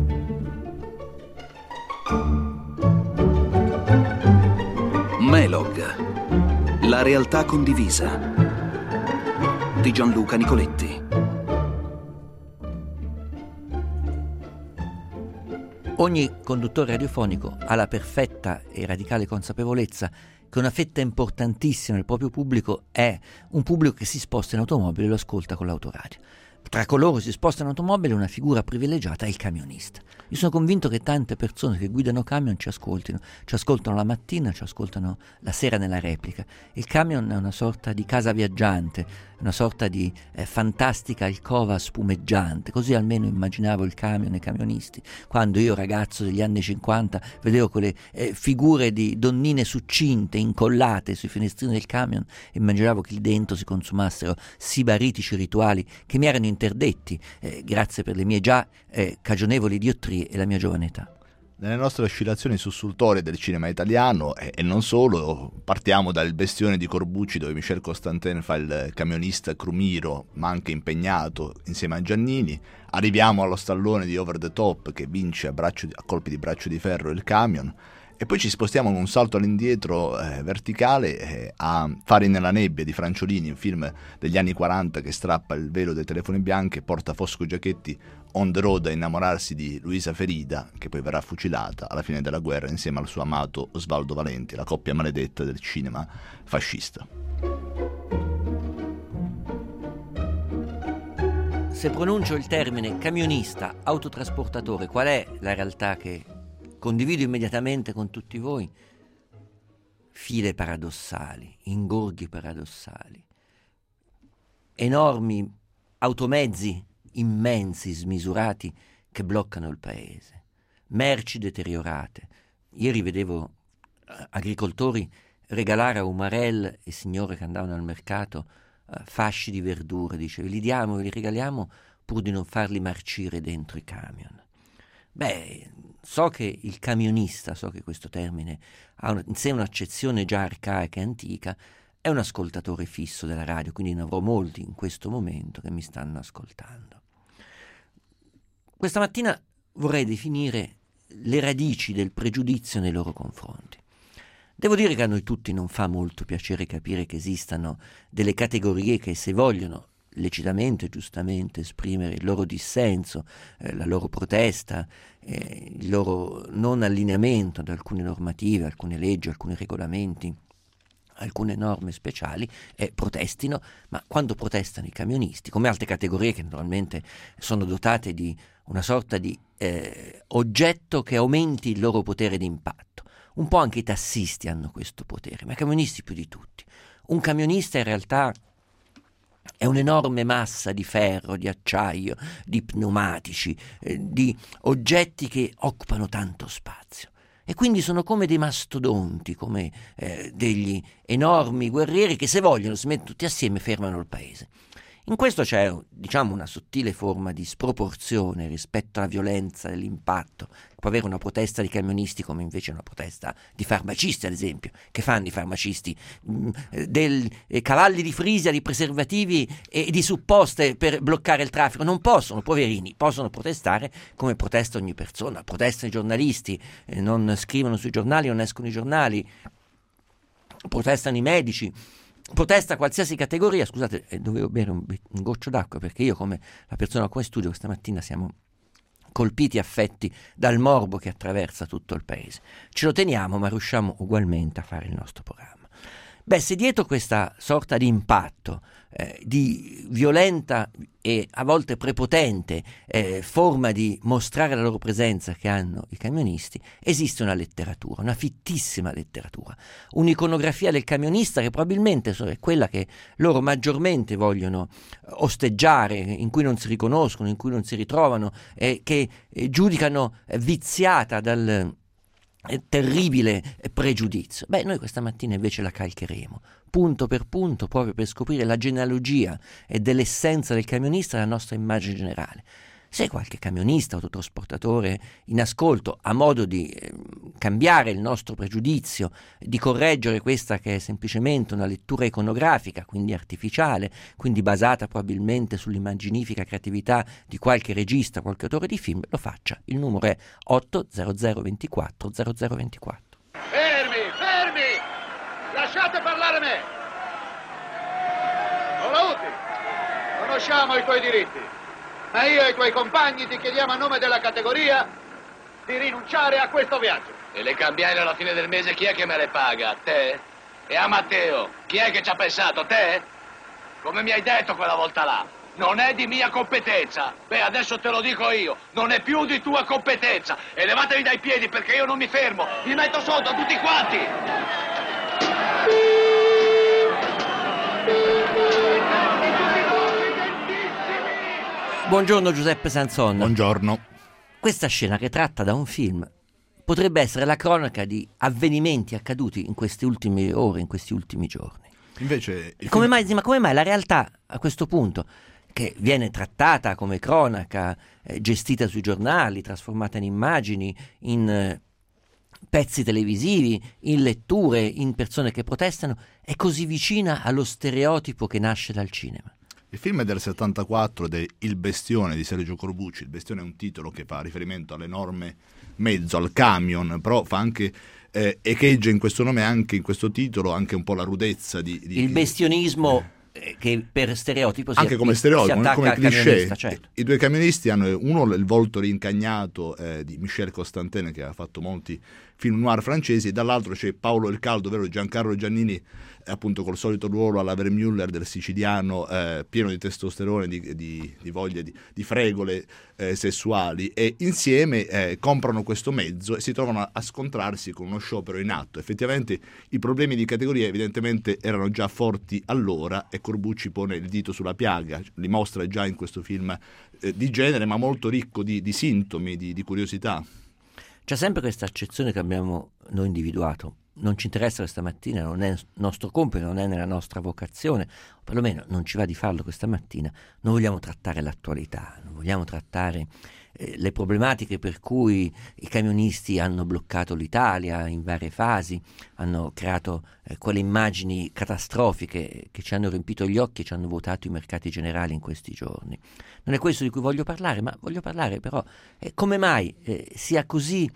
Melog, la realtà condivisa di Gianluca Nicoletti. Ogni conduttore radiofonico ha la perfetta e radicale consapevolezza che una fetta importantissima del proprio pubblico è un pubblico che si sposta in automobile e lo ascolta con l'autoradio. Tra coloro che si spostano in automobile una figura privilegiata è il camionista. Io sono convinto che tante persone che guidano camion ci ascoltano la mattina, ci ascoltano la sera nella replica. Il camion è una sorta di casa viaggiante, una sorta di fantastica alcova spumeggiante. Così almeno immaginavo il camion e i camionisti. Quando io, ragazzo degli anni 50, vedevo quelle figure di donnine succinte, incollate sui finestrini del camion, immaginavo che lì dentro si consumassero sibaritici rituali che mi erano interdetti, grazie per le mie già cagionevoli diottrie e la mia giovane età. Nelle nostre oscillazioni sussultorie del cinema italiano e non solo, partiamo dal Bestione di Corbucci, dove Michel Constantin fa il camionista crumiro ma anche impegnato insieme a Giannini. Arriviamo allo stallone di Over the Top che vince a colpi di braccio di ferro il camion. E poi ci spostiamo con un salto all'indietro verticale a Fari nella nebbia di Franciolini, un film degli anni 40 che strappa il velo dei telefoni bianchi e porta Fosco Giachetti on the road a innamorarsi di Luisa Ferida, che poi verrà fucilata alla fine della guerra insieme al suo amato Osvaldo Valenti, la coppia maledetta del cinema fascista. Se pronuncio il termine camionista, autotrasportatore, qual è la realtà che condivido immediatamente con tutti voi? File paradossali, ingorghi paradossali, enormi automezzi immensi, smisurati, che bloccano il paese, merci deteriorate. Ieri vedevo agricoltori regalare a umarell e signore che andavano al mercato fasci di verdure, dice, li diamo, li regaliamo pur di non farli marcire dentro i camion. Beh, so che il camionista, so che questo termine ha in sé un'accezione già arcaica e antica, è un ascoltatore fisso della radio, quindi ne avrò molti in questo momento che mi stanno ascoltando. Questa mattina vorrei definire le radici del pregiudizio nei loro confronti. Devo dire che a noi tutti non fa molto piacere capire che esistano delle categorie che, se vogliono lecitamente e giustamente esprimere il loro dissenso, la loro protesta, il loro non allineamento ad alcune normative, alcune leggi, alcuni regolamenti, alcune norme speciali, protestino, ma quando protestano i camionisti, come altre categorie che naturalmente sono dotate di una sorta di oggetto che aumenti il loro potere di impatto. Un po' anche i tassisti hanno questo potere, ma i camionisti più di tutti. Un camionista in realtà è un'enorme massa di ferro, di acciaio, di pneumatici, di oggetti che occupano tanto spazio. E quindi sono come dei mastodonti, come degli enormi guerrieri che, se vogliono, si mettono tutti assieme e fermano il paese. In questo c'è, diciamo, una sottile forma di sproporzione rispetto alla violenza dell'impatto che può avere una protesta di camionisti, come invece una protesta di farmacisti, ad esempio. Che fanno i farmacisti? Cavalli di frisia, di preservativi e di supposte per bloccare il traffico? Non possono, poverini, possono protestare come protesta ogni persona. Protestano i giornalisti, non scrivono sui giornali, non escono i giornali, protestano i medici, protesta qualsiasi categoria. Scusate, dovevo bere un goccio d'acqua perché io, come la persona come studio questa mattina, siamo colpiti, affetti dal morbo che attraversa tutto il paese. Ce lo teniamo, ma riusciamo ugualmente a fare il nostro programma. Beh, se dietro questa sorta di impatto, di violenta e a volte prepotente forma di mostrare la loro presenza che hanno i camionisti, esiste una letteratura, una fittissima letteratura, un'iconografia del camionista che probabilmente è quella che loro maggiormente vogliono osteggiare, in cui non si riconoscono, in cui non si ritrovano, che giudicano viziata dal terribile pregiudizio. Beh, noi questa mattina invece la calcheremo punto per punto, proprio per scoprire la genealogia e dell'essenza del camionista nella nostra immagine generale. Se qualche camionista, autotrasportatore in ascolto, a modo di cambiare il nostro pregiudizio, di correggere questa che è semplicemente una lettura iconografica, quindi artificiale, quindi basata probabilmente sull'immaginifica creatività di qualche regista, qualche autore di film, lo faccia. Il numero è 80024 0024. Fermi! Lasciate parlare me! Olauti, conosciamo i tuoi diritti, ma io e i tuoi compagni ti chiediamo a nome della categoria di rinunciare a questo viaggio. E le cambiali alla fine del mese chi è che me le paga? Te? E a Matteo? Chi è che ci ha pensato? Te? Come mi hai detto quella volta là? Non è di mia competenza. Beh, adesso te lo dico io. Non è più di tua competenza. E levatevi dai piedi perché io non mi fermo. Vi metto sotto tutti quanti. Buongiorno Giuseppe Sanson. Buongiorno. Questa scena, che è tratta da un film, potrebbe essere la cronaca di avvenimenti accaduti in queste ultime ore, in questi ultimi giorni. Invece Come mai la realtà a questo punto, che viene trattata come cronaca, gestita sui giornali, trasformata in immagini, in pezzi televisivi, in letture, in persone che protestano, è così vicina allo stereotipo che nasce dal cinema? il film è del 74 ed è Il Bestione di Sergio Corbucci. Il Bestione è un titolo che fa riferimento all'enorme mezzo, al camion, però fa anche echeggia in questo nome, anche in questo titolo, anche un po' la rudezza di il bestionismo che per stereotipo anche come stereotipo, come cliché. Certo. I due camionisti hanno uno il volto rincagnato di Michel Constantin, che ha fatto molti film noir francesi, e dall'altro c'è Paolo il Caldo, ovvero Giancarlo Giannini, appunto col solito ruolo alla Vermüller del siciliano, pieno di testosterone, di voglia di fregole sessuali, e insieme comprano questo mezzo e si trovano a scontrarsi con uno sciopero in atto. Effettivamente i problemi di categoria evidentemente erano già forti allora, e Corbucci pone il dito sulla piaga, li mostra già in questo film di genere, ma molto ricco di sintomi, di curiosità. C'è sempre questa accezione che abbiamo noi individuato: non ci interessa questa mattina, non è nostro compito, non è nella nostra vocazione, o perlomeno non ci va di farlo questa mattina. Non vogliamo trattare l'attualità, non vogliamo trattare le problematiche per cui i camionisti hanno bloccato l'Italia in varie fasi, hanno creato quelle immagini catastrofiche che ci hanno riempito gli occhi e ci hanno votato i mercati generali in questi giorni. Non è questo di cui voglio parlare, ma voglio parlare però come mai sia così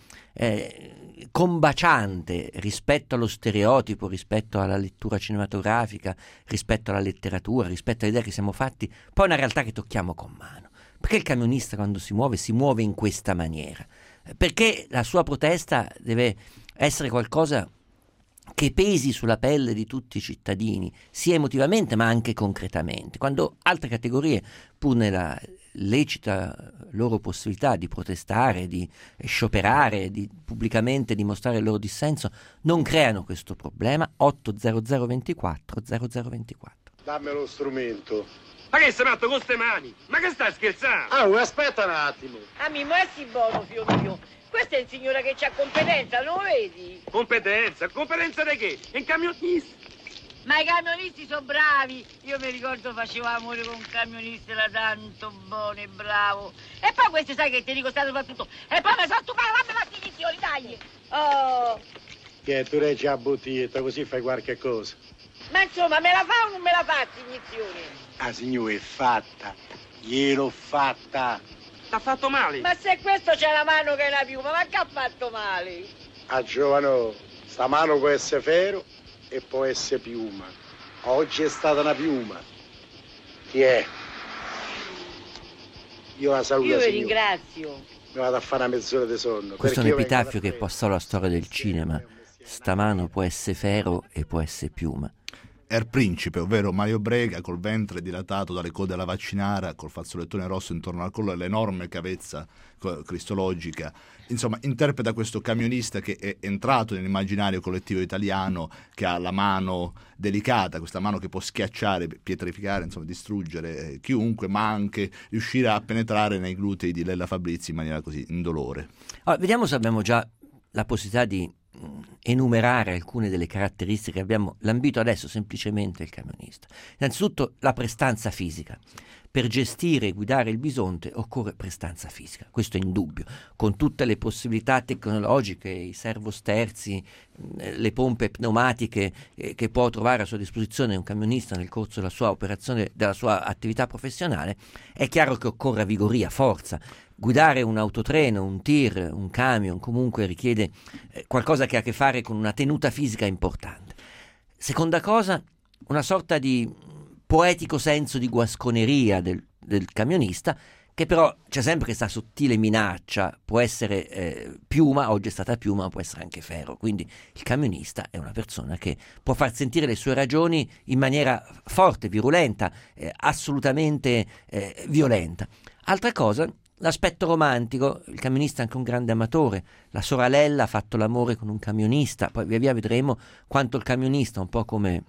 combaciante rispetto allo stereotipo, rispetto alla lettura cinematografica, rispetto alla letteratura, rispetto all'idea che siamo fatti, poi una realtà che tocchiamo con mano. Perché il camionista, quando si muove in questa maniera? Perché la sua protesta deve essere qualcosa che pesi sulla pelle di tutti i cittadini, sia emotivamente ma anche concretamente, quando altre categorie, pur nella lecita loro possibilità di protestare, di scioperare, di pubblicamente dimostrare il loro dissenso, non creano questo problema. 80024 0024. Dammi lo strumento. Ma che sei matto con ste mani? Ma che stai scherzando? Aspetta un attimo. Amico, è sì buono, figlio mio. Questo è il signore che c'ha competenza, non lo vedi? Competenza? Competenza di che? In camionista? Ma i camionisti sono bravi. Io mi ricordo facevo amore con un camionista, era tanto buono e bravo. E poi questi sai che ti dico sta soprattutto. E poi mi sono stupata, fammi fare inizioni, dai. Oh. Che tu reggi a bottiglietta, così fai qualche cosa. Ma insomma, me la fa o non me la fa iniezione? Ah, signore, è fatta. Gliel'ho fatta. T'ha fatto male? Ma se questo c'è la mano che è una piuma, ma che ha fatto male? Ah, giovano, sta mano può essere ferro e può essere piuma. Oggi è stata una piuma. Chi è? Io la saluto, Io vi signore. ringrazio. Mi vado a fare una mezz'ora di sonno. Questo è un perché io epitaffio vengo che passò alla storia del cinema. Stamano può essere ferro e può essere piuma. Er Principe, ovvero Mario Brega, col ventre dilatato dalle code alla vaccinara, col fazzolettone rosso intorno al collo e l'enorme cavezza cristologica. Insomma, interpreta questo camionista che è entrato nell'immaginario collettivo italiano, che ha la mano delicata, questa mano che può schiacciare, pietrificare, insomma distruggere chiunque, ma anche riuscire a penetrare nei glutei di Lella Fabrizi in maniera così indolore. Allora, vediamo se abbiamo già la possibilità di enumerare alcune delle caratteristiche. Abbiamo lambito adesso semplicemente il camionista. Innanzitutto la prestanza fisica. per gestire e guidare il bisonte occorre prestanza fisica, questo è indubbio, con tutte le possibilità tecnologiche, i servosterzi, le pompe pneumatiche che può trovare a sua disposizione un camionista nel corso della sua operazione, della sua attività professionale. È chiaro che occorre vigoria, forza. Guidare un autotreno, un tir, un camion comunque richiede qualcosa che ha a che fare con una tenuta fisica importante. Seconda cosa, una sorta di poetico senso di guasconeria del camionista, che però c'è sempre questa sottile minaccia, può essere piuma, oggi è stata piuma, ma può essere anche ferro, quindi il camionista è una persona che può far sentire le sue ragioni in maniera forte, virulenta, assolutamente violenta. Altra cosa, l'aspetto romantico, il camionista è anche un grande amatore, la sorella ha fatto l'amore con un camionista, poi via via vedremo quanto il camionista, un po' come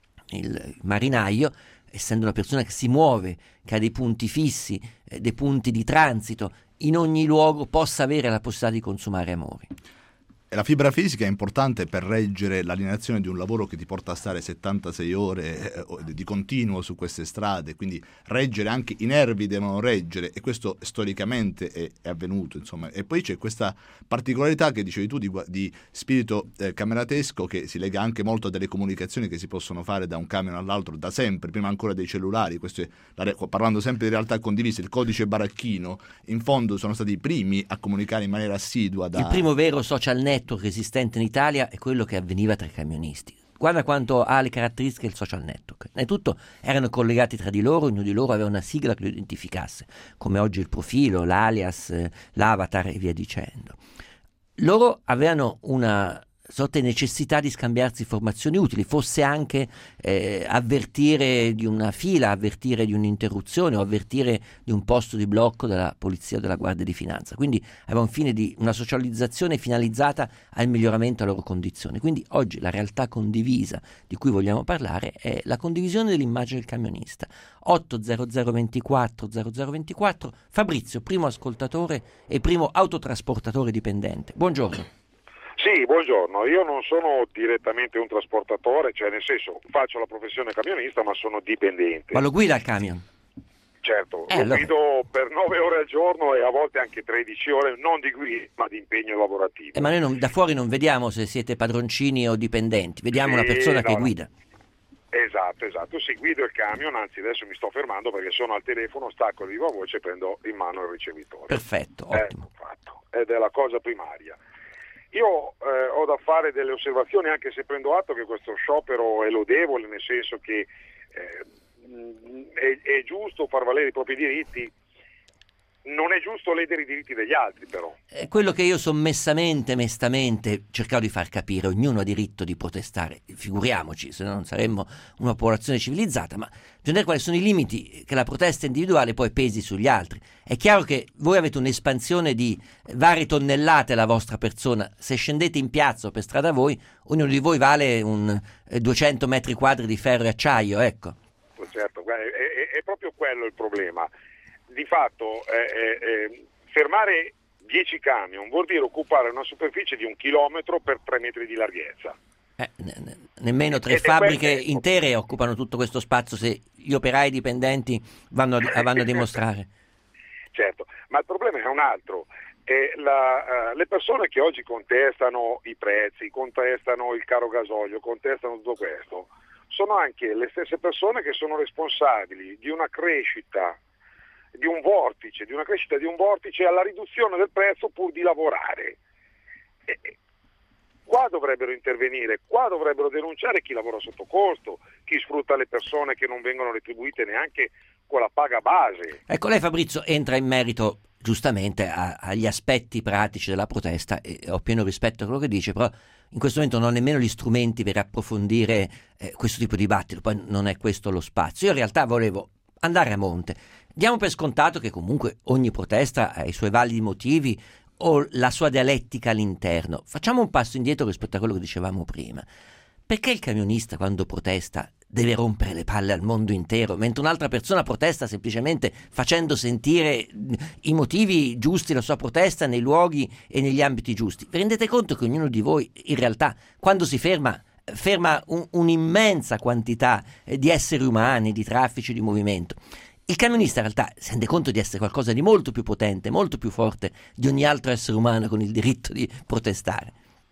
il marinaio, essendo una persona che si muove, che ha dei punti fissi, dei punti di transito, in ogni luogo possa avere la possibilità di consumare amori. E la fibra fisica è importante per reggere l'alienazione di un lavoro che ti porta a stare 76 ore di continuo su queste strade, quindi reggere, anche i nervi devono reggere, e questo storicamente è avvenuto, insomma. E poi c'è questa particolarità che dicevi tu di spirito cameratesco, che si lega anche molto a delle comunicazioni che si possono fare da un camion all'altro da sempre, prima ancora dei cellulari. Questo è, parlando sempre di realtà condivise, il codice baracchino, in fondo sono stati i primi a comunicare in maniera assidua. Il primo vero social network esistente in Italia è quello che avveniva tra i camionisti. Guarda quanto ha le caratteristiche del social network. Innanzitutto erano collegati tra di loro, ognuno di loro aveva una sigla che lo identificasse, come oggi il profilo, l'alias, l'avatar e via dicendo. Loro avevano una sorta di necessità di scambiarsi informazioni utili, fosse anche avvertire di una fila, avvertire di un'interruzione o avvertire di un posto di blocco della polizia o della guardia di finanza. Quindi aveva un fine di una socializzazione finalizzata al miglioramento della loro condizione. Quindi oggi la realtà condivisa di cui vogliamo parlare è la condivisione dell'immagine del camionista. 80024 0024. Fabrizio, primo ascoltatore e primo autotrasportatore dipendente. Buongiorno. Sì, buongiorno, io non sono direttamente un trasportatore, cioè nel senso faccio la professione camionista ma sono dipendente. Ma lo guida il camion? Certo, lo guido per 9 ore al giorno e a volte anche 13 ore, non di guida ma di impegno lavorativo. Ma noi da fuori non vediamo se siete padroncini o dipendenti, vediamo una persona che guida. Esatto, sì, guido il camion, anzi adesso mi sto fermando perché sono al telefono, stacco il viva voce e prendo in mano il ricevitore. Perfetto, ottimo. Fatto. Ed è la cosa primaria. Io ho da fare delle osservazioni, anche se prendo atto che questo sciopero è lodevole, nel senso che è giusto far valere i propri diritti, non è giusto ledere i diritti degli altri però. È quello che io sommessamente, mestamente cercavo di far capire: ognuno ha diritto di protestare, figuriamoci, se no non saremmo una popolazione civilizzata, ma bisogna vedere quali sono i limiti che la protesta individuale poi pesi sugli altri. È chiaro che voi avete un'espansione di varie tonnellate alla vostra persona, se scendete in piazza o per strada voi, ognuno di voi vale un 200 metri quadri di ferro e acciaio, ecco. Certo, è proprio quello il problema. Di fatto fermare 10 camion vuol dire occupare una superficie di 1 chilometro per 3 metri di larghezza. Nemmeno 3 fabbriche intere occupano tutto questo spazio se gli operai dipendenti vanno a dimostrare. Certo, ma il problema è un altro. Le persone che oggi contestano i prezzi, contestano il caro gasolio, contestano tutto questo, sono anche le stesse persone che sono responsabili di una crescita di un vortice alla riduzione del prezzo pur di lavorare. Qua dovrebbero intervenire, qua dovrebbero denunciare chi lavora sotto costo, chi sfrutta le persone che non vengono retribuite neanche con la paga base. Ecco, lei Fabrizio entra in merito giustamente agli aspetti pratici della protesta e ho pieno rispetto a quello che dice, però in questo momento non ho nemmeno gli strumenti per approfondire questo tipo di dibattito, poi non è questo lo spazio. Io in realtà volevo andare a monte. Diamo per scontato che comunque ogni protesta ha i suoi validi motivi o la sua dialettica all'interno. Facciamo un passo indietro rispetto a quello che dicevamo prima. Perché il camionista quando protesta deve rompere le palle al mondo intero, mentre un'altra persona protesta semplicemente facendo sentire i motivi giusti della sua protesta nei luoghi e negli ambiti giusti? Vi rendete conto che ognuno di voi in realtà quando si ferma un'immensa quantità di esseri umani, di traffici, di movimento? il camionista in realtà si rende conto di essere qualcosa di molto più potente, molto più forte di ogni altro essere umano con il diritto di protestare.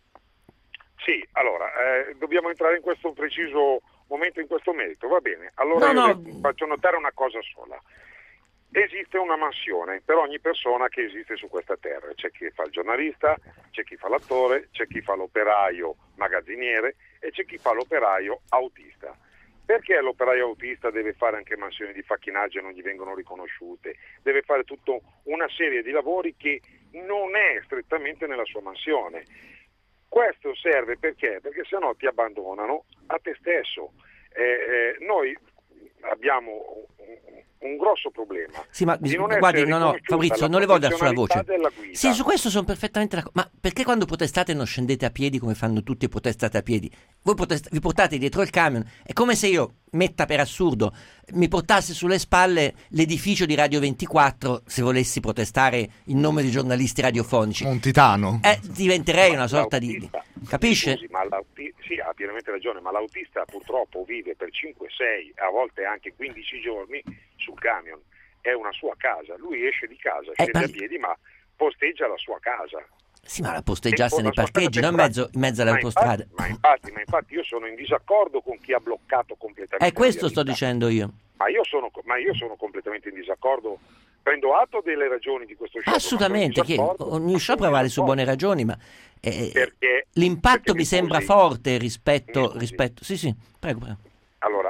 Sì, allora, dobbiamo entrare in questo preciso momento, in questo merito, va bene. Allora io faccio notare una cosa sola. Esiste una mansione per ogni persona che esiste su questa terra. C'è chi fa il giornalista, c'è chi fa l'attore, c'è chi fa l'operaio magazziniere e c'è chi fa l'operaio autista. Perché l'operaio autista deve fare anche mansioni di facchinaggio e non gli vengono riconosciute? Deve fare tutta una serie di lavori che non è strettamente nella sua mansione. Questo serve perché? Perché sennò ti abbandonano a te stesso. Noi abbiamo un grosso problema. Sì, ma guardi, no, Fabrizio, non le voglio dare sulla voce. Sì, su questo sono perfettamente d'accordo. Ma perché quando protestate non scendete a piedi come fanno tutti e protestate a piedi? Voi vi portate dietro il camion. È come se io, metta per assurdo, mi portassi sulle spalle l'edificio di Radio 24 se volessi protestare in nome di giornalisti radiofonici. Un titano. Diventerei una sorta di... Capisce? Scusi, sì, ha pienamente ragione, ma l'autista purtroppo vive per 5, 6, a volte anche 15 giorni sul camion. È una sua casa. Lui esce di casa, scende a piedi, ma posteggia la sua casa. Sì, ma la posteggiasse nei parcheggi, non in mezzo alle autostrade. Ma infatti io sono in disaccordo con chi ha bloccato completamente. Questo sto dicendo io. Ma io sono completamente in disaccordo. Prendo atto delle ragioni di questo sciopero. Assolutamente, che ogni sciopero vale su buone ragioni, ma l'impatto mi sembra forte rispetto... Sì, prego. Allora,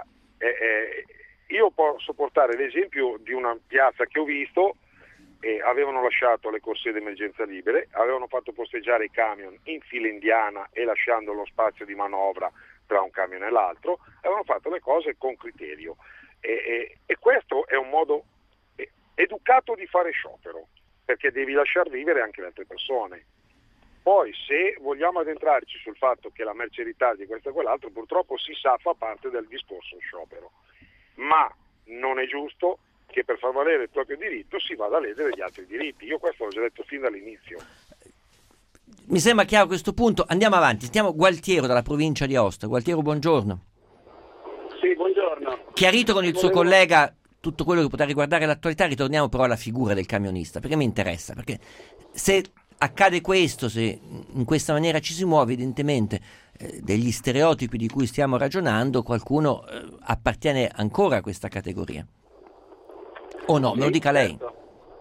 io posso portare l'esempio di una piazza che ho visto. Avevano lasciato le corsie d'emergenza libere, avevano fatto posteggiare i camion in fila indiana e lasciando lo spazio di manovra tra un camion e l'altro, avevano fatto le cose con criterio e questo è un modo educato di fare sciopero, perché devi lasciar vivere anche le altre persone. Poi se vogliamo addentrarci sul fatto che la merce ritardi e questo e quell'altro, purtroppo si sa fa parte del discorso sciopero, ma non è giusto che per far valere il proprio diritto si vada a ledere gli altri diritti. Io questo l'ho già detto fin dall'inizio. Mi sembra chiaro questo punto. Andiamo avanti. Sentiamo Gualtiero dalla provincia di Aosta. Gualtiero, buongiorno. Sì, buongiorno. Chiarito con il suo collega tutto quello che potrà riguardare l'attualità, ritorniamo però alla figura del camionista, perché mi interessa, perché se accade questo, se in questa maniera ci si muove, evidentemente degli stereotipi di cui stiamo ragionando, qualcuno appartiene ancora a questa categoria. O no, me lo dica lei. Certo.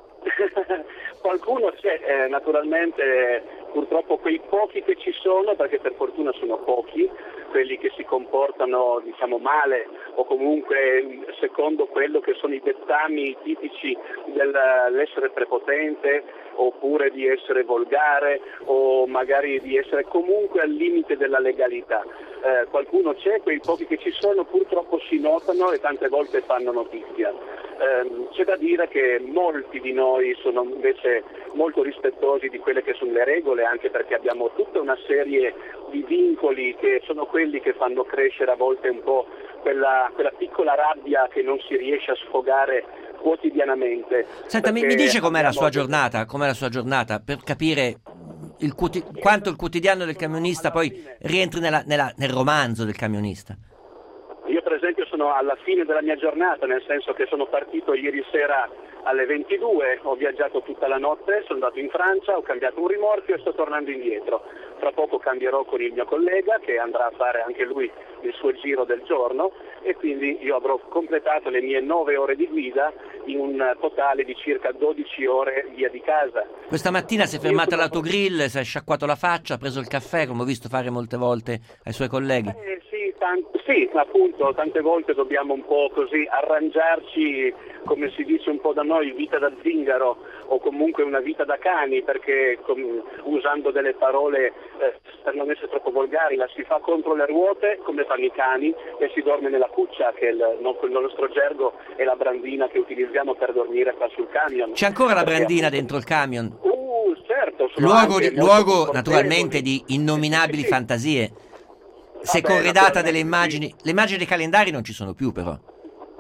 Qualcuno c'è, naturalmente, purtroppo quei pochi che ci sono, perché per fortuna sono pochi, quelli che si comportano male o comunque secondo quello che sono i dettami tipici dell'essere prepotente oppure di essere volgare o magari di essere comunque al limite della legalità. Qualcuno c'è, quei pochi che ci sono purtroppo si notano e tante volte fanno notizia. C'è da dire che molti di noi sono invece molto rispettosi di quelle che sono le regole, anche perché abbiamo tutta una serie di vincoli che sono quelli che fanno crescere a volte un po' quella piccola rabbia che non si riesce a sfogare quotidianamente. Senta, mi dice com'è la sua giornata, per capire quanto il quotidiano del camionista poi rientri nel romanzo del camionista. Io per esempio sono alla fine della mia giornata, nel senso che sono partito ieri sera alle 22, ho viaggiato tutta la notte, sono andato in Francia, ho cambiato un rimorchio e sto tornando indietro. Tra poco cambierò con il mio collega che andrà a fare anche lui il suo giro del giorno e quindi io avrò completato le mie 9 ore di guida in un totale di circa 12 ore via di casa. Questa mattina si è fermato all'autogrill, si è sciacquato la faccia, ha preso il caffè, come ho visto fare molte volte ai suoi colleghi. Sì, appunto, tante volte dobbiamo un po' così arrangiarci, come si dice un po' da noi, vita da zingaro o comunque una vita da cani, perché usando delle parole per non essere troppo volgari, la si fa contro le ruote come fanno i cani e si dorme nella cuccia, che il nostro gergo è la brandina che utilizziamo per dormire qua sul camion. C'è ancora la brandina dentro il camion? Certo. Luogo naturalmente di innominabili fantasie. Se corredata delle immagini, le immagini dei calendari non ci sono più però.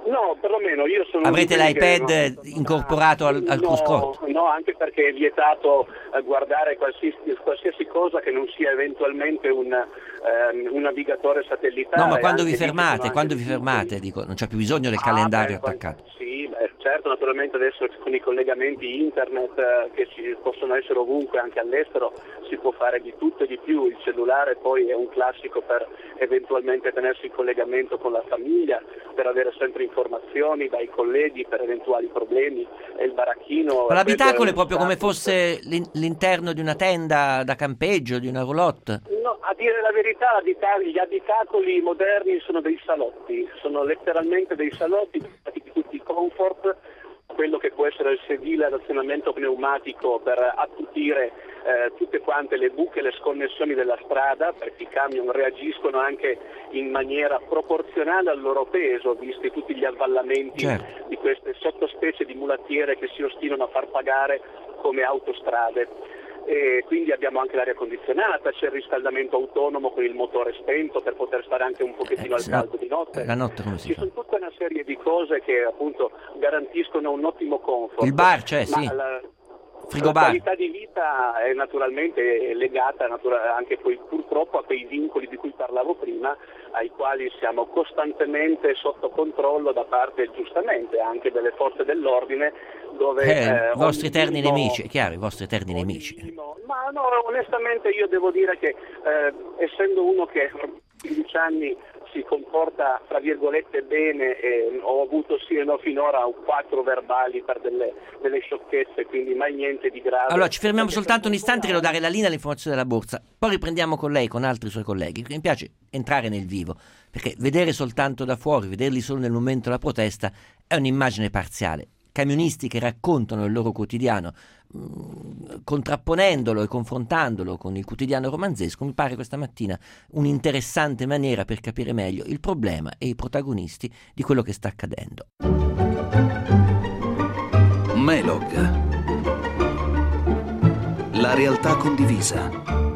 No, perlomeno io sono... Avrete l'iPad incorporato al cruscotto? No, anche perché è vietato guardare qualsiasi cosa che non sia eventualmente un navigatore satellitare. No, ma quando vi fermate, dico, non c'è più bisogno del calendario attaccato. Sì, certo, naturalmente adesso con i collegamenti internet che ci possono essere ovunque, anche all'estero, si può fare di tutto e di più. Il cellulare poi è un classico per eventualmente tenersi in collegamento con la famiglia, per avere sempre informazioni dai colleghi per eventuali problemi, e il baracchino... Ma l'abitacolo è proprio come fosse l'interno di una tenda da campeggio, di una roulotte? No, a dire la verità, gli abitacoli moderni sono dei salotti, sono letteralmente dei salotti di tutti i comfort, quello che può essere il sedile ad azionamento pneumatico per attutire tutte quante le buche, le sconnessioni della strada, perché i camion reagiscono anche in maniera proporzionale al loro peso, visti tutti gli avvallamenti di queste sottospecie di mulattiere che si ostinano a far pagare come autostrade. E quindi abbiamo anche l'aria condizionata, c'è il riscaldamento autonomo con il motore spento per poter stare anche un pochettino al caldo di notte. La notte come si fa? Ci sono tutta una serie di cose che appunto garantiscono un ottimo comfort. Il bar c'è, sì. La qualità di vita è naturalmente legata anche poi purtroppo a quei vincoli di cui parlavo prima, ai quali siamo costantemente sotto controllo da parte, giustamente, anche delle forze dell'ordine, dove i vostri eterni nemici, è chiaro, i vostri eterni nemici. Ma no, onestamente io devo dire che essendo uno che in 15 anni si comporta fra virgolette bene, ho avuto finora 4 verbali per delle sciocchezze, quindi mai niente di grave. Allora ci fermiamo soltanto un istante che devo dare la linea all'informazione della borsa, poi riprendiamo con lei, con altri suoi colleghi. Mi piace entrare nel vivo, perché vedere soltanto da fuori, vederli solo nel momento della protesta è un'immagine parziale. Camionisti che raccontano il loro quotidiano, contrapponendolo e confrontandolo con il quotidiano romanzesco, mi pare questa mattina un'interessante maniera per capire meglio il problema e i protagonisti di quello che sta accadendo. Melog. La realtà condivisa.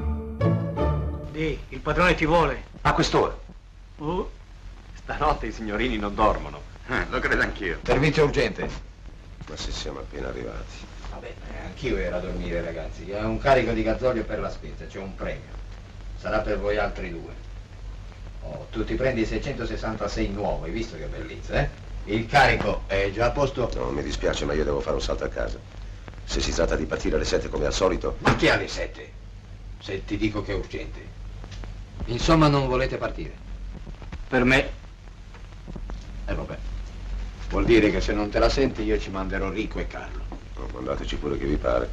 Il padrone ti vuole. A quest'ora? Stanotte i signorini non dormono. Lo credo anch'io. Servizio urgente. Ma se siamo appena arrivati. Vabbè, anch'io ero a dormire, ragazzi. È un carico di gasolio per la spesa, c'è un premio. Sarà per voi altri 2. Tu ti prendi 666 nuovo, hai visto che bellezza, eh? Il carico è già a posto? No, mi dispiace, ma io devo fare un salto a casa. Se si tratta di partire alle 7 come al solito... Ma che alle 7? Se ti dico che è urgente. Insomma, non volete partire? Per me. Vabbè. Vuol dire che se non te la senti io ci manderò Rico e Carlo. No, mandateci pure che vi pare.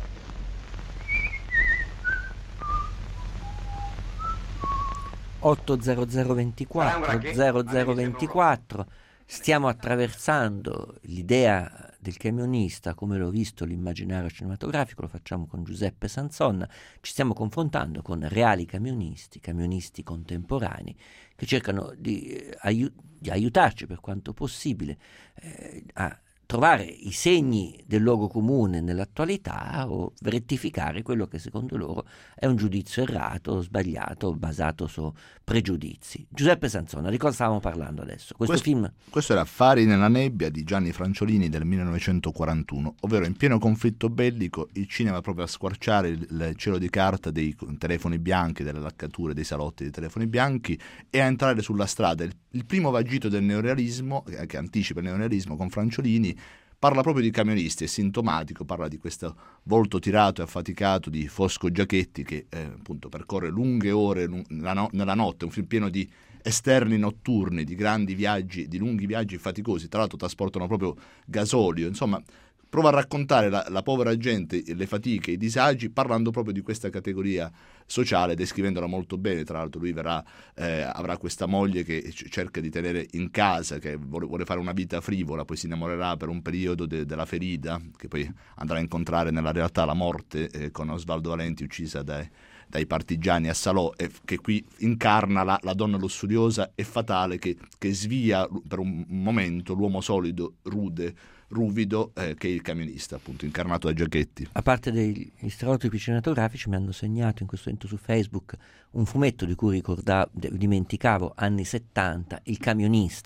(80024) stiamo attraversando l'idea del camionista come l'ho visto l'immaginario cinematografico, lo facciamo con Giuseppe Sanzonna, ci stiamo confrontando con reali camionisti contemporanei che cercano di aiutarci per quanto possibile a trovare i segni del luogo comune nell'attualità o rettificare quello che secondo loro è un giudizio errato, sbagliato, basato su pregiudizi. Giuseppe Sanzonna, di cosa stavamo parlando adesso? Questo era Fari nella nebbia di Gianni Franciolini del 1941, ovvero in pieno conflitto bellico il cinema proprio a squarciare il cielo di carta dei telefoni bianchi, delle laccature, dei salotti dei telefoni bianchi e a entrare sulla strada. Il primo vagito del neorealismo, che anticipa il neorealismo con Franciolini, parla proprio di camionisti, è sintomatico, parla di questo volto tirato e affaticato di Fosco Giachetti che appunto percorre lunghe ore nella notte, un film pieno di esterni notturni, di grandi viaggi, di lunghi viaggi faticosi, tra l'altro trasportano proprio gasolio, insomma prova a raccontare la povera gente, le fatiche, i disagi, parlando proprio di questa categoria sociale, descrivendola molto bene. Tra l'altro lui avrà questa moglie che cerca di tenere in casa, che vuole fare una vita frivola, poi si innamorerà per un periodo della ferita, che poi andrà a incontrare nella realtà la morte con Osvaldo Valenti, uccisa dai partigiani a Salò, e che qui incarna la donna lussuriosa e fatale che svia per un momento l'uomo solido, ruvido, che è il camionista, appunto, incarnato da Giachetti. A parte degli stereotipi cinematografici, mi hanno segnato in questo momento su Facebook un fumetto di cui dimenticavo, anni 70, Il camionista,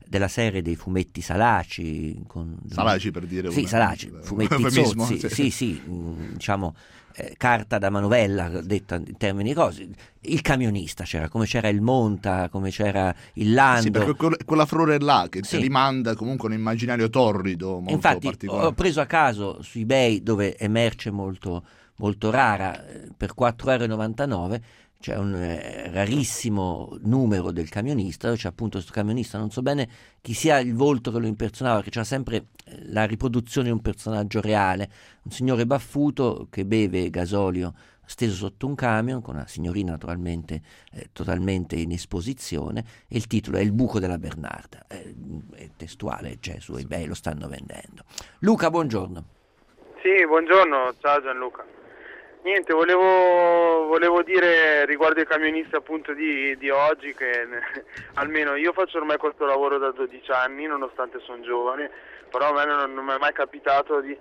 della serie dei fumetti Salaci. Salaci, per dire. Sì, Salaci, fumetti zozzi, sì, diciamo carta da manovella, detta in termini così. Il camionista c'era, come c'era il Monta, come c'era il Lando. Sì, perché quella flora là che ti rimanda comunque un immaginario torrido, molto Infatti, particolare. Ho preso a caso su eBay, dove è merce molto, molto rara, per 4,99 €, c'è un rarissimo numero del camionista, dove c'è appunto questo camionista, non so bene chi sia il volto che lo impersonava, perché c'era sempre la riproduzione di un personaggio reale, un signore baffuto che beve gasolio steso sotto un camion, con una signorina naturalmente totalmente in esposizione, e il titolo è Il buco della Bernarda, è testuale, c'è su eBay, lo stanno vendendo. Luca, buongiorno. Sì, buongiorno, ciao Gianluca. Niente, volevo dire riguardo ai camionisti appunto di oggi, che almeno io faccio ormai questo lavoro da 12 anni, nonostante sono giovane, però a me non mi è mai capitato di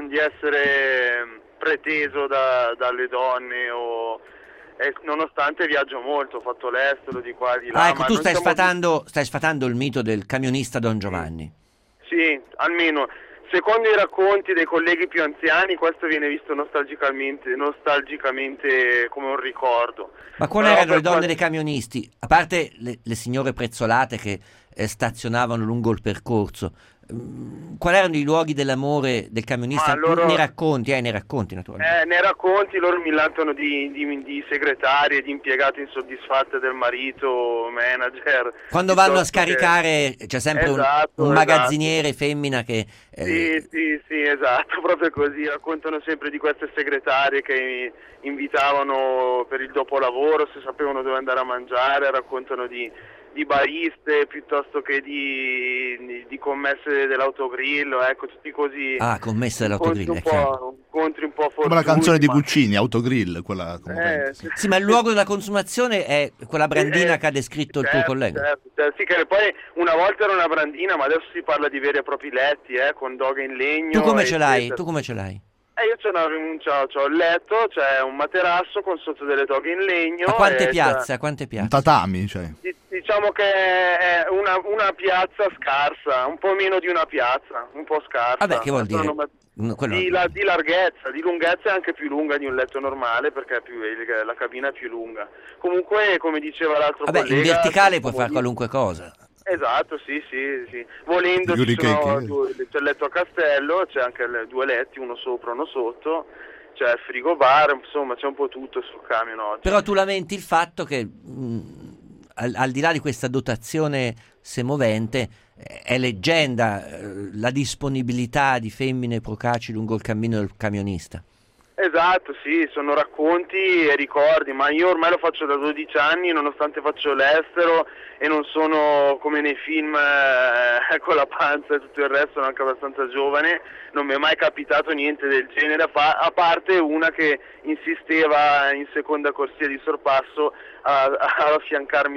essere preteso dalle donne, nonostante viaggio molto, ho fatto l'estero di qua e di là. Ah, ecco, ma tu non stai sfatando il mito del camionista Don Giovanni. Sì, almeno secondo i racconti dei colleghi più anziani questo viene visto nostalgicamente come un ricordo. Ma quali erano le donne dei camionisti? A parte le signore prezzolate che stazionavano lungo il percorso, quali erano i luoghi dell'amore del camionista? Nei racconti naturalmente. Nei racconti loro millantano di segretarie, di impiegate insoddisfatte del marito, manager. Quando vanno a scaricare c'è sempre un magazziniere femmina che... Sì, esatto, proprio così. Raccontano sempre di queste segretarie che invitavano per il dopolavoro, se sapevano dove andare a mangiare, raccontano di bariste piuttosto che di commesse dell'autogrill, ecco, tutti così. Ah, commesse dell'autogrill, incontri un po' fortuiti. Come la canzone di Guccini, Autogrill, quella sì, ma il luogo della consumazione è quella brandina che ha descritto il tuo collega. Certo. Sì, che poi una volta era una brandina, ma adesso si parla di veri e propri letti, con doghe in legno. Tu come ce l'hai? Io c'ho il letto, c'è un materasso con sotto delle doghe in legno. A quante piazze? Un tatami, cioè. Diciamo che è una piazza scarsa, un po' meno di una piazza, un po' scarsa. Vabbè, che vuol dire? Di larghezza, di lunghezza è anche più lunga di un letto normale, perché la cabina è più lunga. Comunque, come diceva l'altro collega... in verticale puoi fare qualunque cosa. Esatto, sì. Volendo c'è il letto a castello, c'è anche 2 letti, uno sopra, uno sotto, c'è il frigo bar, insomma c'è un po' tutto sul camion oggi. Però tu lamenti il fatto che al di là di questa dotazione semovente è leggenda la disponibilità di femmine procaci lungo il cammino del camionista. Esatto, sì, sono racconti e ricordi, ma io ormai lo faccio da 12 anni, nonostante faccio l'estero e non sono come nei film con la panza e tutto il resto, sono anche abbastanza giovane, non mi è mai capitato niente del genere, a parte una che insisteva in seconda corsia di sorpasso a affiancarmi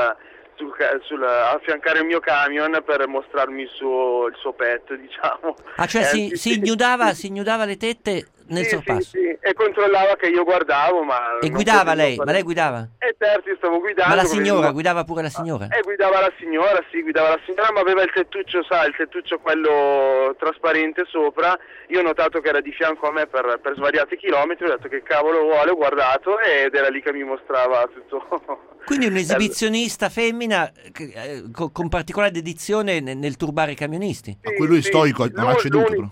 affiancare il mio camion per mostrarmi il suo petto, diciamo. Ah, cioè si ignudava le tette nel sorpasso? Sì, e controllava che io guardavo, ma... E guidava lei? Ma lei guidava? Certo, io stavo guidando. Ma la signora, guidava pure la signora? Guidava la signora, ma aveva il tettuccio, quello trasparente sopra. Io ho notato che era di fianco a me per svariati chilometri, ho detto che cavolo vuole, ho guardato ed era lì che mi mostrava tutto. Quindi un esibizionista femmina con particolare dedizione nel turbare i camionisti. A cui lui stoico non ha ceduto però.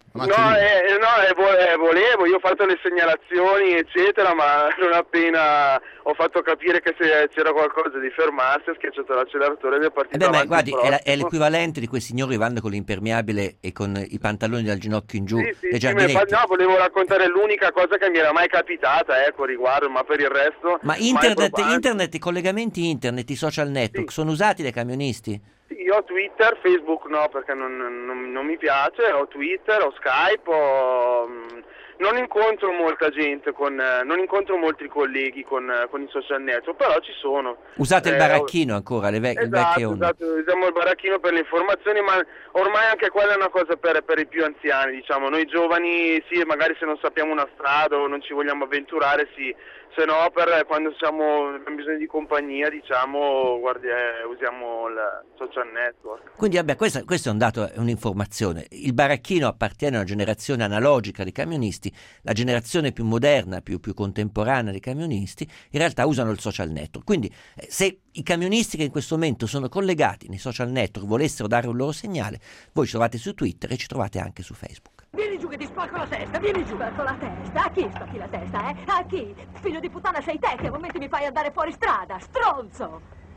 Volevo, io ho fatto le segnalazioni eccetera, ma non appena ho fatto capire che se c'era qualcosa di fermarsi, ho schiacciato l'acceleratore ed è partito. Ma guardi, è l'equivalente di quei signori che vanno con l'impermeabile e con i pantaloni dal ginocchio in giù. Volevo raccontare l'unica cosa che mi era mai capitata, riguardo, ma per il resto... Ma internet, i collegamenti internet, i social network sono usati dai camionisti? Io ho Twitter, Facebook no, perché non mi piace, ho Twitter, ho Skype, non incontro molta gente, non incontro molti colleghi con i social network, però ci sono. Usate il baracchino ancora, il vecchio onde. Esatto, usiamo il baracchino per le informazioni, ma ormai anche quella è una cosa per i più anziani, diciamo. Noi giovani, sì, magari se non sappiamo una strada o non ci vogliamo avventurare, sì. Se no, per quando abbiamo bisogno di compagnia, diciamo, usiamo il social network. Quindi, vabbè, questo è un dato, è un'informazione. Il baracchino appartiene a una generazione analogica di camionisti, la generazione più moderna, più contemporanea dei camionisti, in realtà usano il social network. Quindi, se i camionisti che in questo momento sono collegati nei social network volessero dare un loro segnale, voi ci trovate su Twitter e ci trovate anche su Facebook. Vieni giù che ti spacco la testa, vieni giù. Spacco la testa? A chi spacchi la testa, eh? A chi? Figlio di puttana sei te che a momenti mi fai andare fuori strada, stronzo!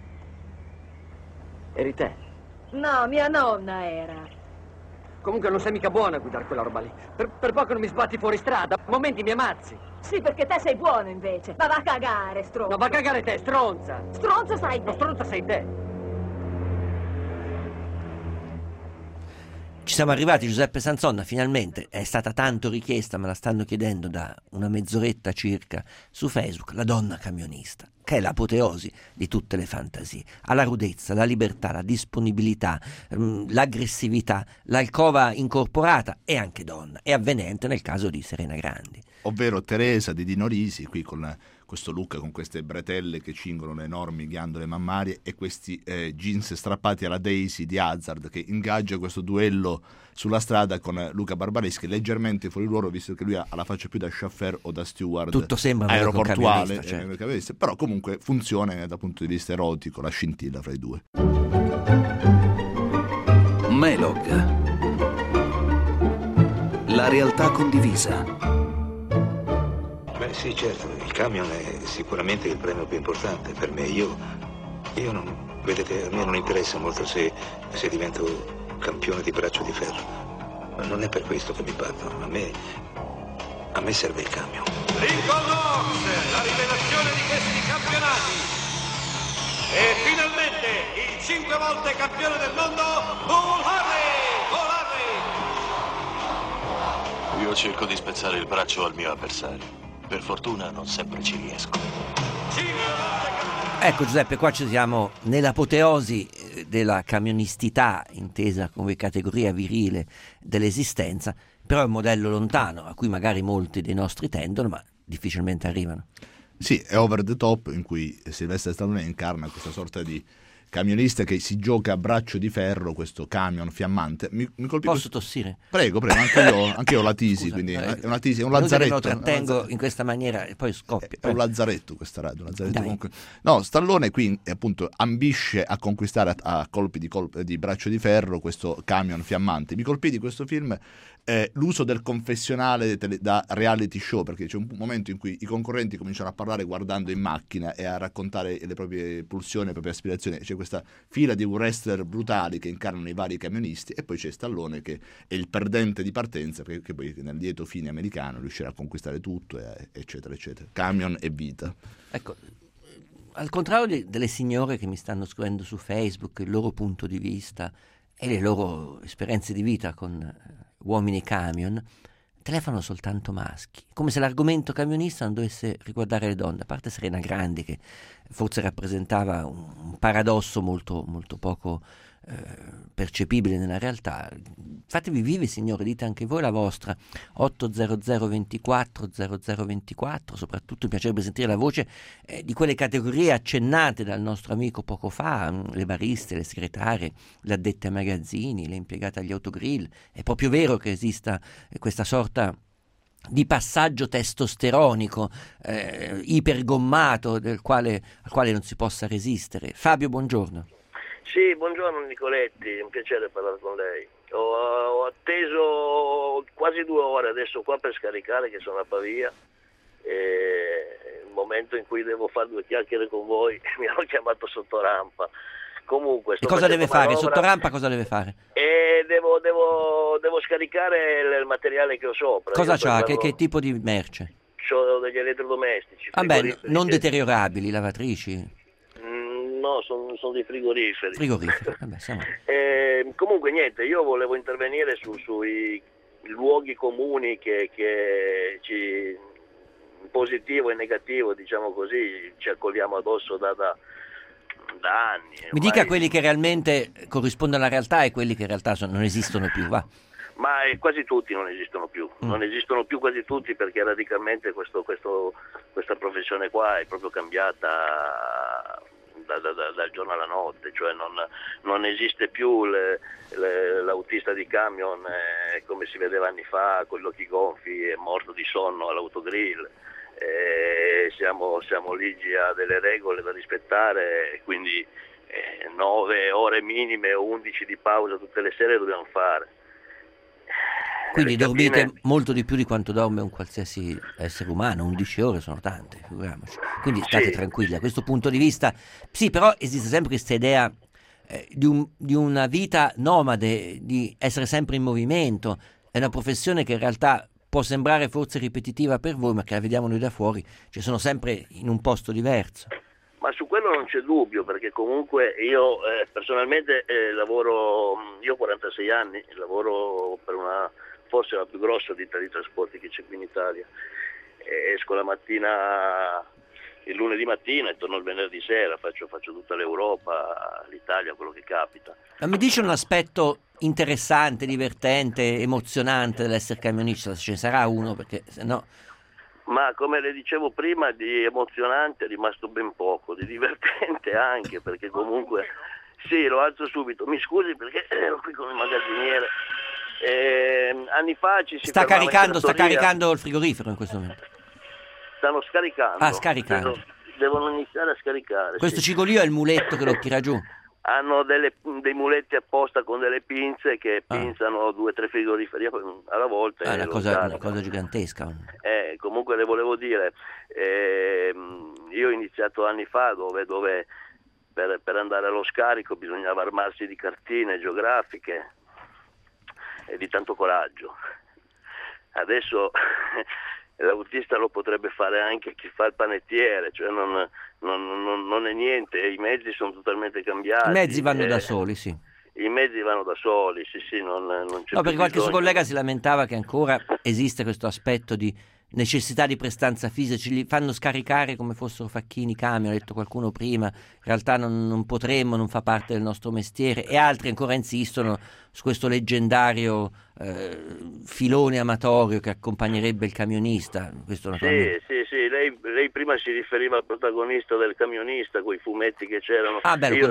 Eri te? No, mia nonna era. Comunque non sei mica buona a guidare quella roba lì. Per poco non mi sbatti fuori strada, a momenti mi ammazzi. Sì, perché te sei buono invece. Ma va a cagare, stronzo. No, va a cagare te, stronza. Stronzo sarai te. No, stronza sei te. Ci siamo arrivati, Giuseppe Sanzonna, finalmente è stata tanto richiesta, me la stanno chiedendo da una mezz'oretta circa su Facebook, la donna camionista, che è l'apoteosi di tutte le fantasie. Ha la rudezza, la libertà, la disponibilità, l'aggressività, l'alcova incorporata e anche donna. È avvenente nel caso di Serena Grandi. Ovvero Teresa di Dino Risi, qui con questo look con queste bretelle che cingono le enormi ghiandole mammarie e questi jeans strappati alla Daisy di Hazard, che ingaggia questo duello sulla strada con Luca Barbareschi, leggermente fuori ruolo, visto che lui ha la faccia più da chauffeur o da steward. Tutto sembra aeroportuale, certo. Però comunque funziona dal punto di vista erotico, la scintilla fra i due. Melog. La realtà condivisa. Beh sì, certo, il camion è sicuramente il premio più importante per me. Io non, vedete, a me non interessa molto se divento campione di braccio di ferro. Ma non è per questo che mi batto, a me serve il camion. Lincoln Knox, la rivelazione di questi campionati. E finalmente il 5 volte campione del mondo, Bull Harley! Bull Harley! Io cerco di spezzare il braccio al mio avversario. Per fortuna non sempre ci riesco. Ecco Giuseppe, qua ci siamo nell'apoteosi della camionistità intesa come categoria virile dell'esistenza, però è un modello lontano a cui magari molti dei nostri tendono ma difficilmente arrivano. Sì, è Over the Top, in cui Sylvester Stallone incarna questa sorta di camionista che si gioca a braccio di ferro questo camion fiammante. Mi colpì. Posso tossire? Prego, anche io ho la tisi. Scusa, quindi è una tisi, è un lazzaretto. Lo trattengo in questa maniera e poi scoppia. È un lazzaretto questa radio, un lazzaretto comunque. No, Stallone qui appunto ambisce a conquistare a colpi di braccio di ferro questo camion fiammante. Mi colpì di questo film l'uso del confessionale da reality show, perché c'è un momento in cui i concorrenti cominciano a parlare guardando in macchina e a raccontare le proprie pulsioni, le proprie aspirazioni. C'è questa fila di wrestler brutali che incarnano i vari camionisti e poi c'è Stallone che è il perdente di partenza, perché poi nel lieto fine americano riuscirà a conquistare tutto, eccetera eccetera. Camion e vita. Ecco, al contrario delle signore che mi stanno scrivendo su Facebook il loro punto di vista e le loro esperienze di vita con uomini camion, telefonano soltanto maschi, come se l'argomento camionista non dovesse riguardare le donne, a parte Serena Grandi che forse rappresentava un paradosso molto, molto poco percepibile nella realtà. Fatevi vivi, signori, dite anche voi la vostra. 800 24 0024, soprattutto mi piacerebbe sentire la voce di quelle categorie accennate dal nostro amico poco fa, le bariste, le segretarie, le addette ai magazzini, le impiegate agli autogrill. È proprio vero che esista questa sorta di passaggio testosteronico ipergommato al quale non si possa resistere. Fabio, buongiorno. Sì, buongiorno Nicoletti, è un piacere parlare con lei. Ho atteso quasi 2 ore adesso qua per scaricare, che sono a Pavia, e il momento in cui devo fare 2 chiacchiere con voi mi hanno chiamato sotto rampa. Comunque, e cosa deve fare? Sotto rampa cosa deve fare? Devo scaricare il materiale che ho sopra. Cosa c'ha? Che tipo di merce? C'ho degli elettrodomestici. Vabbè, non deteriorabili, lavatrici? No, sono dei frigoriferi. Frigoriferi, vabbè, siamo... Comunque niente, io volevo intervenire sui luoghi comuni che positivo e negativo, diciamo così, ci accogliamo addosso da anni. Mi dica quelli che realmente corrispondono alla realtà e quelli che in realtà non esistono più, va. Ma quasi tutti non esistono più, non esistono più quasi tutti, perché radicalmente questa professione qua è proprio cambiata dal giorno alla notte, cioè non esiste più l'autista di camion come si vedeva anni fa, con gli occhi gonfi e morto di sonno all'autogrill. Siamo ligi a delle regole da rispettare, quindi 9 ore minime o 11 di pausa tutte le sere dobbiamo fare. Quindi dormite molto di più di quanto dorme un qualsiasi essere umano, 11 ore sono tante, figuriamoci. Quindi state tranquilli da questo punto di vista. Sì, però esiste sempre questa idea di una vita nomade, di essere sempre in movimento. È una professione che in realtà può sembrare forse ripetitiva per voi, ma che la vediamo noi da fuori, cioè sono sempre in un posto diverso. Ma su quello non c'è dubbio, perché comunque io personalmente lavoro, io ho 46 anni, lavoro per forse la più grossa ditta di trasporti che c'è qui in Italia. Esco la mattina, il lunedì mattina e torno il venerdì sera, faccio tutta l'Europa, l'Italia, quello che capita. Ma mi dice un aspetto interessante, divertente, emozionante dell'essere camionista, se ce ne sarà uno, perché se no... Ma come le dicevo prima, di emozionante è rimasto ben poco, di divertente anche, perché comunque... Sì, lo alzo subito, mi scusi perché ero qui con il magazziniere. Anni fa ci si sta caricando il frigorifero in questo momento. Stanno scaricando. Scaricando. Devono iniziare a scaricare. Questo cigolio è il muletto che lo tira giù. Hanno dei muletti apposta con delle pinze che pinzano 2 o 3 frigoriferi alla volta. È una cosa gigantesca. Comunque le volevo dire, io ho iniziato anni fa dove per andare allo scarico bisognava armarsi di cartine geografiche e di tanto coraggio. Adesso l'autista lo potrebbe fare anche chi fa il panettiere, cioè non è niente, i mezzi sono totalmente cambiati. I mezzi vanno da soli, sì. I mezzi vanno da soli, sì, non c'è no, perché qualche bisogno. suo collega si lamentava che ancora esiste questo aspetto di necessità di prestanza fisica, li fanno scaricare come fossero facchini camion, ha detto qualcuno prima, in realtà non potremmo, non fa parte del nostro mestiere, e altri ancora insistono su questo leggendario filone amatorio che accompagnerebbe il camionista. Questo sì, lei prima si riferiva al protagonista del camionista, quei fumetti che c'erano. Io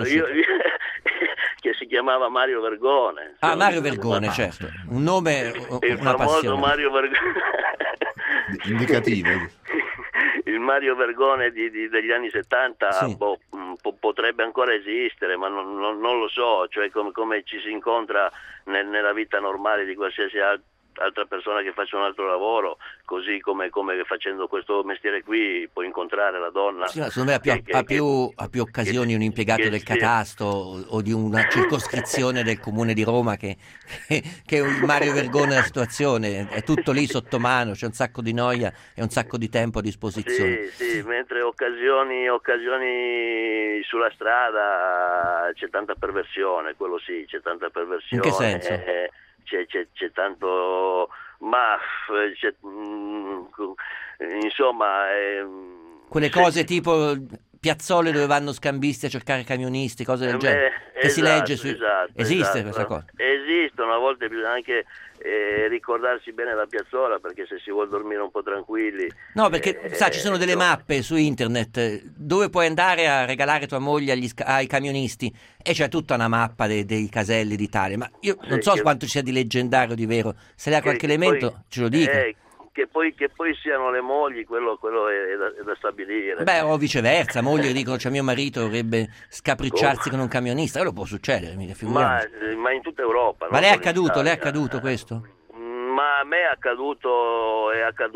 che si chiamava Mario Vergone. Mario Vergone, certo, un nome, il una famoso passione. Mario Vergone indicativo. Il Mario Vergone degli anni 70 sì. Potrebbe ancora esistere, ma non lo so, cioè come ci si incontra nella vita normale di qualsiasi altra persona che faccia un altro lavoro, così come facendo questo mestiere qui puoi incontrare la donna. Sì, secondo me ha più occasioni un impiegato del catasto o di una circoscrizione del comune di Roma che il Mario Vergone della situazione. È tutto lì sotto mano, c'è un sacco di noia e un sacco di tempo a disposizione. Sì, mentre occasioni sulla strada c'è tanta perversione, quello sì, c'è tanta perversione. In che senso? C'è tanto, ma insomma quelle cose tipo piazzole dove vanno scambisti a cercare camionisti, cose del genere, che si legge su... Esiste questa cosa? Esistono, a volte bisogna anche ricordarsi bene la piazzola, perché se si vuol dormire un po' tranquilli... No, perché ci sono delle mappe su internet dove puoi andare a regalare tua moglie ai camionisti, e c'è tutta una mappa dei caselli d'Italia, ma io non so quanto ci sia di leggendario o di vero. Se lei ha qualche elemento poi, ce lo dica. Che poi siano le mogli, quello è da stabilire. Beh, o viceversa, mogli dicono mio marito dovrebbe scapricciarsi con un camionista, quello può succedere, ma in tutta Europa. Ma le è accaduto questo? Ma a me è accaduto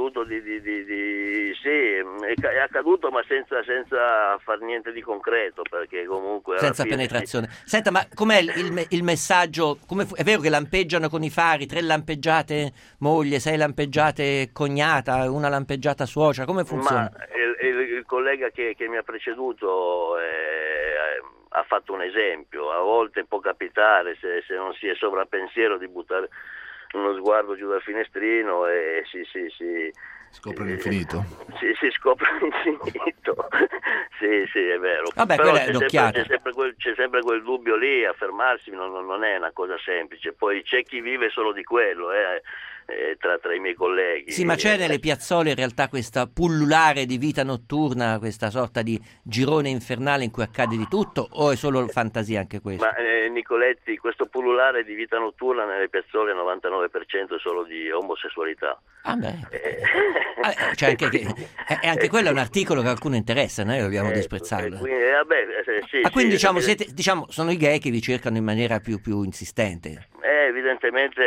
sì, è accaduto, ma senza far niente di concreto, perché comunque senza penetrazione. Senta, ma com'è il messaggio? È vero che lampeggiano con i fari, 3 lampeggiate moglie, 6 lampeggiate cognata, 1 lampeggiata suocera, come funziona? Ma il collega che mi ha preceduto ha fatto un esempio. A volte può capitare, se non si è sovrappensiero, di buttare uno sguardo giù dal finestrino e si scopre l'infinito. Si scopre l'infinito. Sì, è vero. Vabbè, però c'è sempre quel dubbio lì, a fermarsi non è una cosa semplice. Poi c'è chi vive solo di quello, tra i miei colleghi. Sì, ma c'è nelle piazzole in realtà questa pullulare di vita notturna, questa sorta di girone infernale in cui accade di tutto, o è solo fantasia anche questo? Ma Nicoletti, questo pullulare di vita notturna nelle piazzole 99% è solo di omosessualità. Ah beh. Cioè anche quello è un articolo che a qualcuno interessa, noi dobbiamo disprezzarlo. Quindi diciamo sono i gay che vi cercano in maniera più insistente. Evidentemente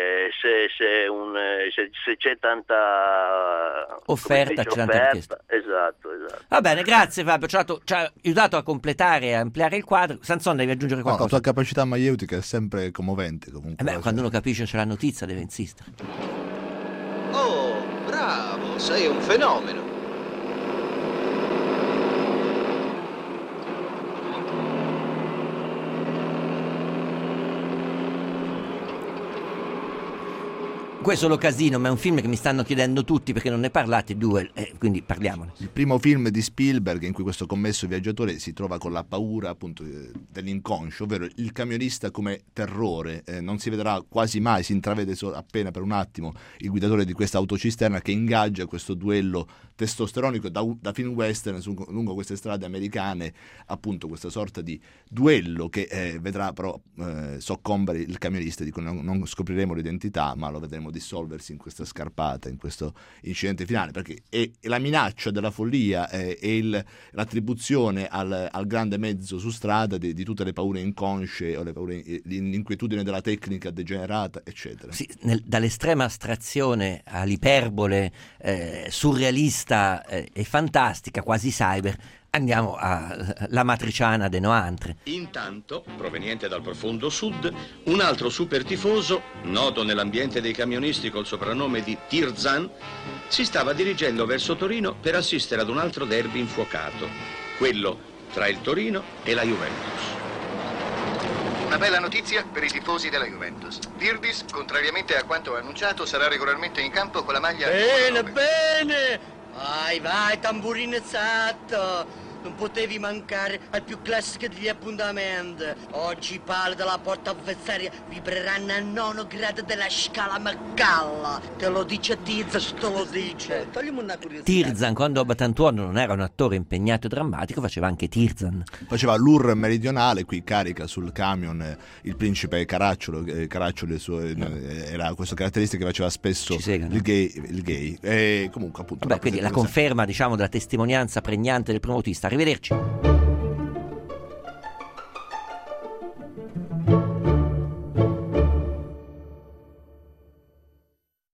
se c'è tanta offerta, c'è tanta richiesta. Esatto. Va bene, grazie Fabio, ci ha aiutato a completare e ampliare il quadro. Sansone, devi aggiungere qualcosa? La tua capacità maieutica è sempre commovente comunque. Quando uno capisce c'è la notizia deve insistere. Oh, bravo, sei un fenomeno. Questo è Casino, ma è un film che mi stanno chiedendo tutti perché non ne parlate due, quindi parliamone. Il primo film di Spielberg in cui questo commesso viaggiatore si trova con la paura appunto dell'inconscio, ovvero il camionista come terrore. Non si vedrà quasi mai, si intravede appena per un attimo il guidatore di questa autocisterna che ingaggia questo duello testosteronico da film western lungo queste strade americane, appunto questa sorta di duello che vedrà però soccombere il camionista, di cui non scopriremo l'identità, ma lo vedremo dissolversi in questa scarpata, in questo incidente finale, perché è la minaccia della follia e l'attribuzione al grande mezzo su strada di tutte le paure inconsce o l'inquietudine della tecnica degenerata, eccetera. Sì, dall'estrema astrazione all'iperbole surrealista e fantastica, quasi cyber, andiamo alla matriciana de Noantre. Intanto, proveniente dal profondo sud, un altro super tifoso, noto nell'ambiente dei camionisti col soprannome di Tirzan, si stava dirigendo verso Torino per assistere ad un altro derby infuocato, quello tra il Torino e la Juventus. Una bella notizia per i tifosi della Juventus. Virdis, contrariamente a quanto annunciato, sarà regolarmente in campo con la maglia... Bene! Vai, tamburinezzato! Non potevi mancare al più classico degli appuntamenti. Oggi i pali della porta avversaria vibreranno al 9 grado della scala Maccalla. Te lo dice Tirzan, te lo dice. Toglimi una curiosità. Tirzan, quando Batantuono non era un attore impegnato e drammatico, faceva anche Tirzan. Faceva l'Ur meridionale, qui carica sul camion il principe Caracciolo. Caracciolo era questa caratteristica che faceva spesso il gay. E comunque appunto. Quindi la conferma, diciamo, della testimonianza pregnante del promotista. Arrivederci.